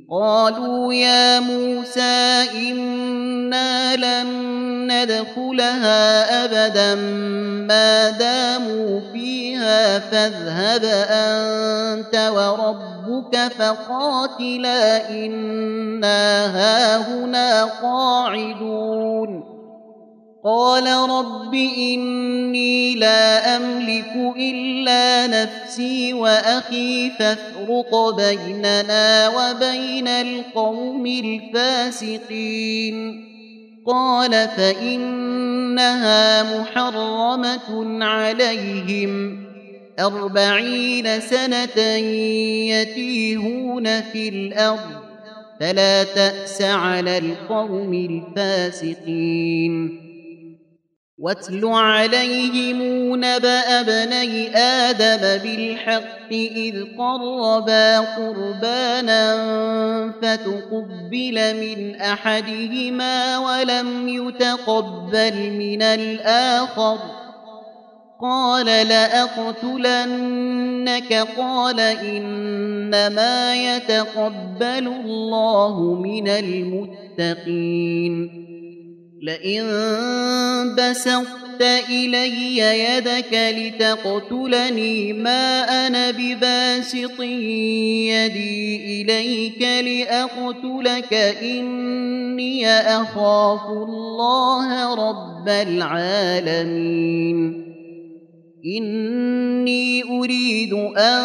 قالوا يا موسى إنا لن ندخلها أبدا ما داموا فيها فاذهب أنت وربك فقاتلا إنا هاهنا قاعدون قال رب إني لا أملك إلا نفسي وأخي فافرق بيننا وبين القوم الفاسقين قال فإنها محرمة عليهم 40 سنة يتيهون في الأرض فلا تأس على القوم الفاسقين واتل عليهم نبأ ابني آدم بالحق إذ قربا قربانا فتقبل من أحدهما ولم يتقبل من الآخر قال لأقتلنك قال إنما يتقبل الله من المتقين لئن بسطت إلي يدك لتقتلني ما أنا بباسط يدي إليك لأقتلك إني أخاف الله رب العالمين إني أريد أن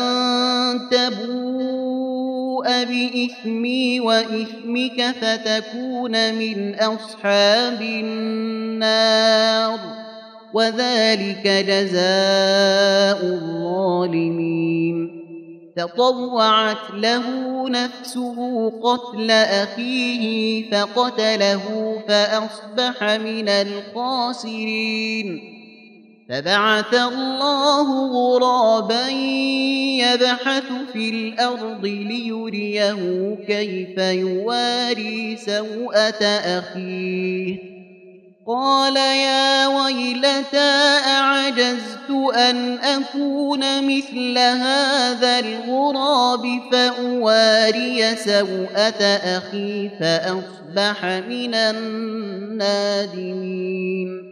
تبوء بإثمي وإثمك فتكون من أصحاب النار وذلك جزاء الظالمين فطوعت له نفسه قتل أخيه فقتله فأصبح من الخاسرين فبعث الله غرابا يبحث في الأرض ليريه كيف يواري سوءة أخيه قال يا ويلتى أعجزت أن أكون مثل هذا الغراب فأواري سوءة أخي فأصبح من النادمين